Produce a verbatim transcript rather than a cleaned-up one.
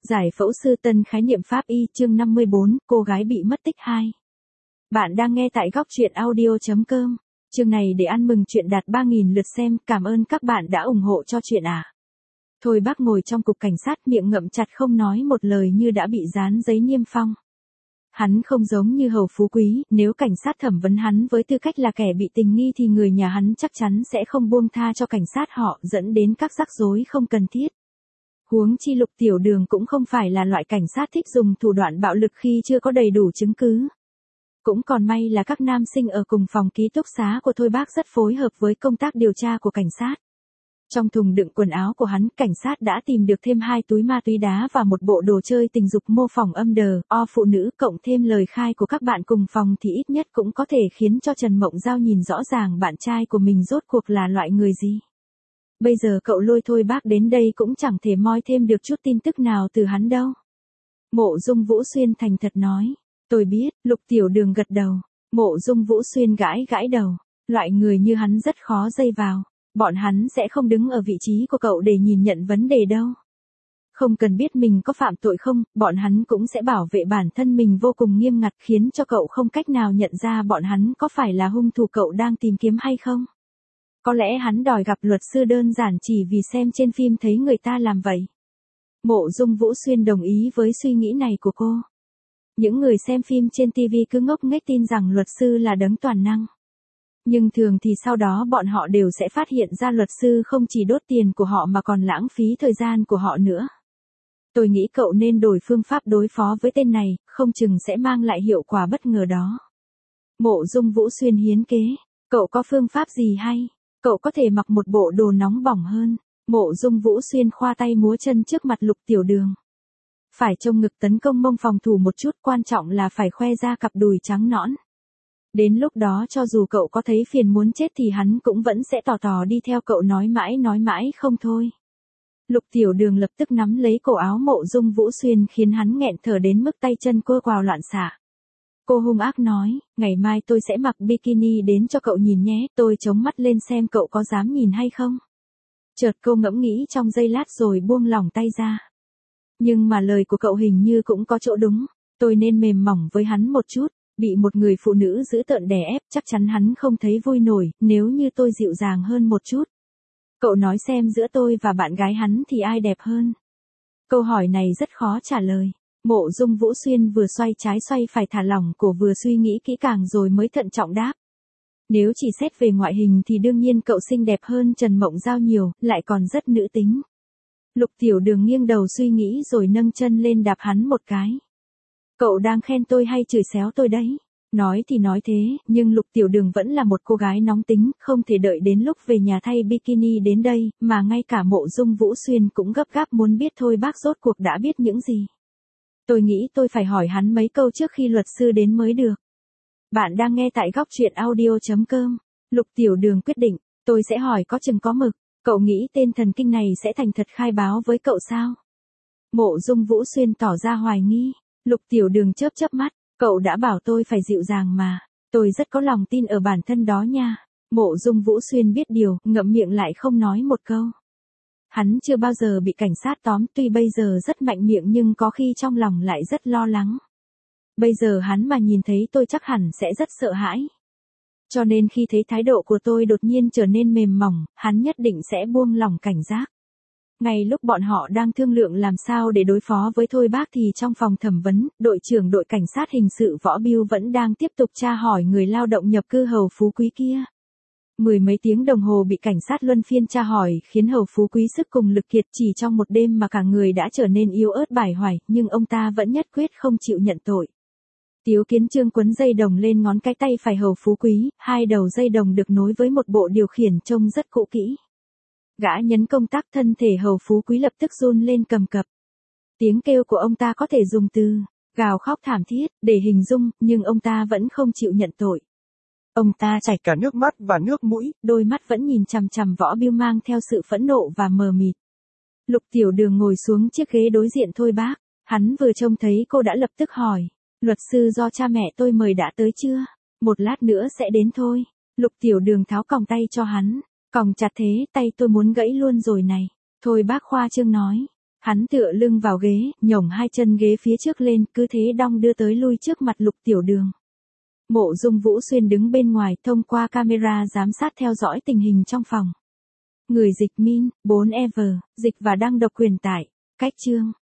Giải phẫu sư tân khái niệm pháp y chương năm mươi bốn, cô gái bị mất tích hai. Bạn đang nghe tại góc truyện audio.com. Chương này để ăn mừng chuyện đạt ba nghìn lượt xem, cảm ơn các bạn đã ủng hộ cho chuyện à. Thôi bác ngồi trong cục cảnh sát miệng ngậm chặt không nói một lời như đã bị dán giấy niêm phong. Hắn không giống như Hầu Phú Quý, nếu cảnh sát thẩm vấn hắn với tư cách là kẻ bị tình nghi thì người nhà hắn chắc chắn sẽ không buông tha cho cảnh sát họ, dẫn đến các rắc rối không cần thiết. Huống chi Lục Tiểu Đường cũng không phải là loại cảnh sát thích dùng thủ đoạn bạo lực khi chưa có đầy đủ chứng cứ. Cũng còn may là các nam sinh ở cùng phòng ký túc xá của Thôi Bác rất phối hợp với công tác điều tra của cảnh sát. Trong thùng đựng quần áo của hắn, cảnh sát đã tìm được thêm hai túi ma túy đá và một bộ đồ chơi tình dục mô phỏng âm đờ, o phụ nữ, cộng thêm lời khai của các bạn cùng phòng thì ít nhất cũng có thể khiến cho Trần Mộng Giao nhìn rõ ràng bạn trai của mình rốt cuộc là loại người gì. Bây giờ cậu lôi Thôi Bác đến đây cũng chẳng thể moi thêm được chút tin tức nào từ hắn đâu. Mộ Dung Vũ Xuyên thành thật nói. Tôi biết, Lục Tiểu Đường gật đầu. Mộ Dung Vũ Xuyên gãi gãi đầu. Loại người như hắn rất khó dây vào. Bọn hắn sẽ không đứng ở vị trí của cậu để nhìn nhận vấn đề đâu. Không cần biết mình có phạm tội không, bọn hắn cũng sẽ bảo vệ bản thân mình vô cùng nghiêm ngặt, khiến cho cậu không cách nào nhận ra bọn hắn có phải là hung thủ cậu đang tìm kiếm hay không. Có lẽ hắn đòi gặp luật sư đơn giản chỉ vì xem trên phim thấy người ta làm vậy. Mộ Dung Vũ Xuyên đồng ý với suy nghĩ này của cô. Những người xem phim trên ti vi cứ ngốc nghếch tin rằng luật sư là đấng toàn năng. Nhưng thường thì sau đó bọn họ đều sẽ phát hiện ra luật sư không chỉ đốt tiền của họ mà còn lãng phí thời gian của họ nữa. Tôi nghĩ cậu nên đổi phương pháp đối phó với tên này, không chừng sẽ mang lại hiệu quả bất ngờ đó. Mộ Dung Vũ Xuyên hiến kế. Cậu có phương pháp gì hay? Cậu có thể mặc một bộ đồ nóng bỏng hơn. Mộ Dung Vũ Xuyên khoa tay múa chân trước mặt Lục Tiểu Đường. Phải trông ngực tấn công mông phòng thủ một chút, quan trọng là phải khoe ra cặp đùi trắng nõn. Đến lúc đó cho dù cậu có thấy phiền muốn chết thì hắn cũng vẫn sẽ tò tò đi theo cậu nói mãi nói mãi không thôi. Lục Tiểu Đường lập tức nắm lấy cổ áo Mộ Dung Vũ Xuyên khiến hắn nghẹn thở đến mức tay chân cô quào loạn xạ. Cô hung ác nói, ngày mai tôi sẽ mặc bikini đến cho cậu nhìn nhé, tôi chống mắt lên xem cậu có dám nhìn hay không. Chợt cô ngẫm nghĩ trong giây lát rồi buông lỏng tay ra. Nhưng mà lời của cậu hình như cũng có chỗ đúng, tôi nên mềm mỏng với hắn một chút, bị một người phụ nữ dữ tợn đè ép chắc chắn hắn không thấy vui nổi, nếu như tôi dịu dàng hơn một chút. Cậu nói xem giữa tôi và bạn gái hắn thì ai đẹp hơn? Câu hỏi này rất khó trả lời. Mộ Dung Vũ Xuyên vừa xoay trái xoay phải thả lỏng cổ vừa suy nghĩ kỹ càng rồi mới thận trọng đáp. Nếu chỉ xét về ngoại hình thì đương nhiên cậu xinh đẹp hơn Trần Mộng Giao nhiều, lại còn rất nữ tính. Lục Tiểu Đường nghiêng đầu suy nghĩ rồi nâng chân lên đạp hắn một cái. Cậu đang khen tôi hay chửi xéo tôi đấy? Nói thì nói thế, nhưng Lục Tiểu Đường vẫn là một cô gái nóng tính, không thể đợi đến lúc về nhà thay bikini đến đây, mà ngay cả Mộ Dung Vũ Xuyên cũng gấp gáp muốn biết Thôi Bác rốt cuộc đã biết những gì. Tôi nghĩ tôi phải hỏi hắn mấy câu trước khi luật sư đến mới được. Bạn đang nghe tại góc truyện audio.com. Lục Tiểu Đường quyết định, tôi sẽ hỏi có chừng có mực. Cậu nghĩ tên thần kinh này sẽ thành thật khai báo với cậu sao? Mộ Dung Vũ Xuyên tỏ ra hoài nghi. Lục Tiểu Đường chớp chớp mắt. Cậu đã bảo tôi phải dịu dàng mà. Tôi rất có lòng tin ở bản thân đó nha. Mộ Dung Vũ Xuyên biết điều, ngậm miệng lại không nói một câu. Hắn chưa bao giờ bị cảnh sát tóm, tuy bây giờ rất mạnh miệng nhưng có khi trong lòng lại rất lo lắng. Bây giờ hắn mà nhìn thấy tôi chắc hẳn sẽ rất sợ hãi. Cho nên khi thấy thái độ của tôi đột nhiên trở nên mềm mỏng, hắn nhất định sẽ buông lỏng cảnh giác. Ngay lúc bọn họ đang thương lượng làm sao để đối phó với Thôi Bác thì trong phòng thẩm vấn, đội trưởng đội cảnh sát hình sự Võ Biêu vẫn đang tiếp tục tra hỏi người lao động nhập cư Hầu Phú Quý kia. Mười mấy tiếng đồng hồ bị cảnh sát luân phiên tra hỏi khiến Hầu Phú Quý sức cùng lực kiệt, chỉ trong một đêm mà cả người đã trở nên yếu ớt bải hoài, nhưng ông ta vẫn nhất quyết không chịu nhận tội. Tiếu Kiến Trương quấn dây đồng lên ngón cái tay phải Hầu Phú Quý, hai đầu dây đồng được nối với một bộ điều khiển trông rất cũ kỹ. Gã nhấn công tắc, thân thể Hầu Phú Quý lập tức run lên cầm cập. Tiếng kêu của ông ta có thể dùng từ gào khóc thảm thiết để hình dung, nhưng ông ta vẫn không chịu nhận tội. Ông ta chảy cả nước mắt và nước mũi, đôi mắt vẫn nhìn chằm chằm Võ Biêu mang theo sự phẫn nộ và mờ mịt. Lục Tiểu Đường ngồi xuống chiếc ghế đối diện Thôi Bác, hắn vừa trông thấy cô đã lập tức hỏi, luật sư do cha mẹ tôi mời đã tới chưa? Một lát nữa sẽ đến thôi. Lục Tiểu Đường tháo còng tay cho hắn, còng chặt thế, tay tôi muốn gãy luôn rồi này. Thôi Bác khoa trương nói, Hắn tựa lưng vào ghế, nhổng hai chân ghế phía trước lên, cứ thế đong đưa tới lui trước mặt Lục Tiểu Đường. Mộ Dung Vũ Xuyên đứng bên ngoài thông qua camera giám sát theo dõi tình hình trong phòng. Người dịch Min, bốn Ever, dịch và đăng độc quyền tải. Cách chương.